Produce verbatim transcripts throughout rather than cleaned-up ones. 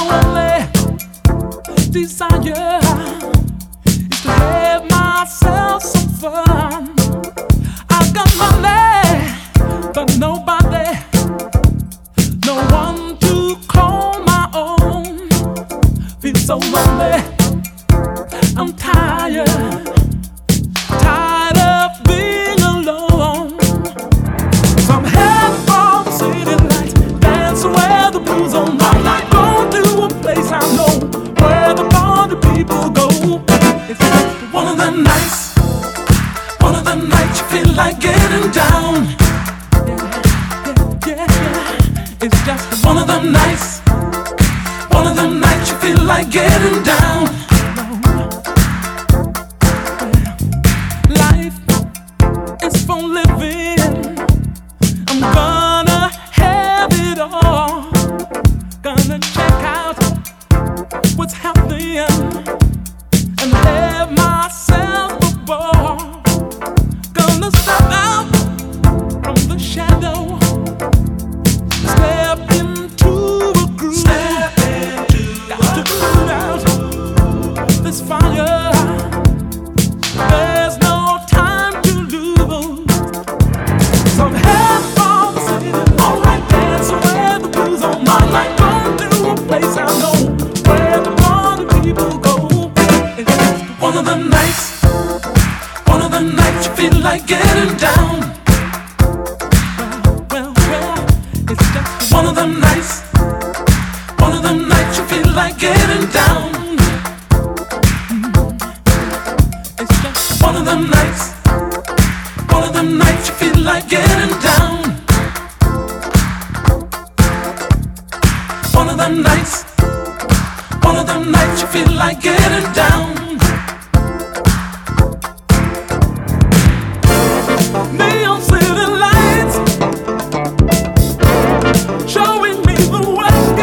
only desire is to have myself some fun. I got money, but nobody, no one to call my own. Feel so lonely, I'm tired, tired of being alone. Some head from city lights, dancing where the blues on night. Like go to a place I know where the party people go. It's one of them nights, one of them nights you feel like getting down. Yeah, yeah, yeah. It's just one of them nights, one of them nights you feel like getting down. Life is for living. I'm gonna have it all. Gonna check out what's happening and have myself a ball. Gonna step out from the shadow, step into a groove. Step into Got to put out this fire. There's no time to lose. Some head from the city, alright, dance where the blues on my life. Go to a place I know where the party people go. It's just one of them nights, one of them nights you feel like getting down. Well, well, well, it's just one of them nights, one of them nights you feel like getting down. It's just one of them nights, one of them nights you feel like getting down. One of them nights, one of them nights you feel like getting down. Neon city lights showing me the way.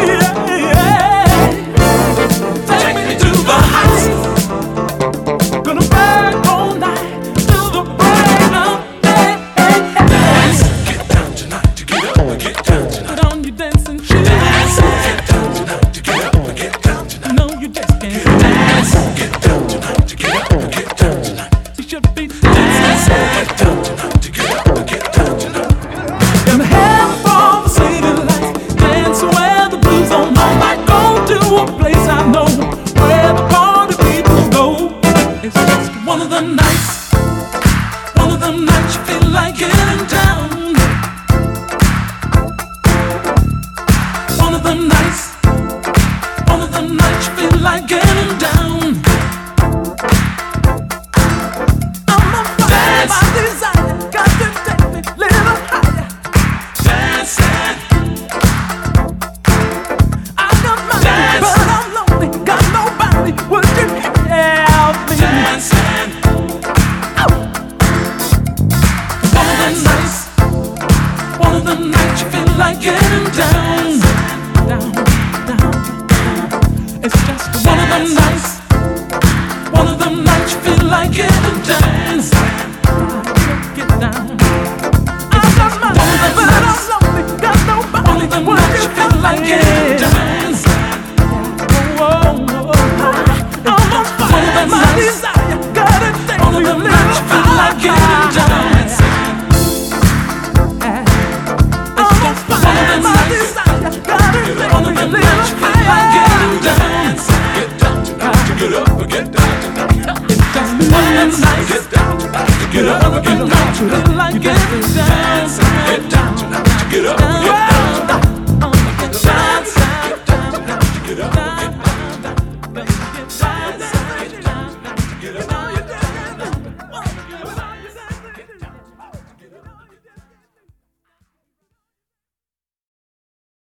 Take me to the heights. Gonna burn all night till the break of day. Dance, get down tonight to get up and get down tonight. Put on your dancing shoes. Dance, get down tonight to get up and get down tonight. No, you just can't dance. Get down tonight to get up and get down tonight. You should be dancing. Get down tonight to get up and get down tonight. Them head from the city lights, dance where the blues on my light. Go to a place I know where the party people go. It's just one of them nights, one of them nights you feel like getting down. One of them nights, one of them nights you feel like getting down. I'm on fire by desire, got to take me a little higher. Dancing, I got money, Dance. But I'm lonely, got nobody. Would you help me? Dancing, one of them nights, one of them nights you feel like getting down. Down, down, down. It's just one of them nights, one of them nights you feel like getting down. Get down. I got money, but I'm lonely, got nobody. One of them nights you feel like getting down. Whoa, whoa, whoa. I'm on fire, my desire, gotta take me a little higher. I'm on fire, my desire, gotta take me a little higher. Get down tonight to get up and get down tonight. It's just one of them nights, Get down tonight to get up and get down tonight. feel like Get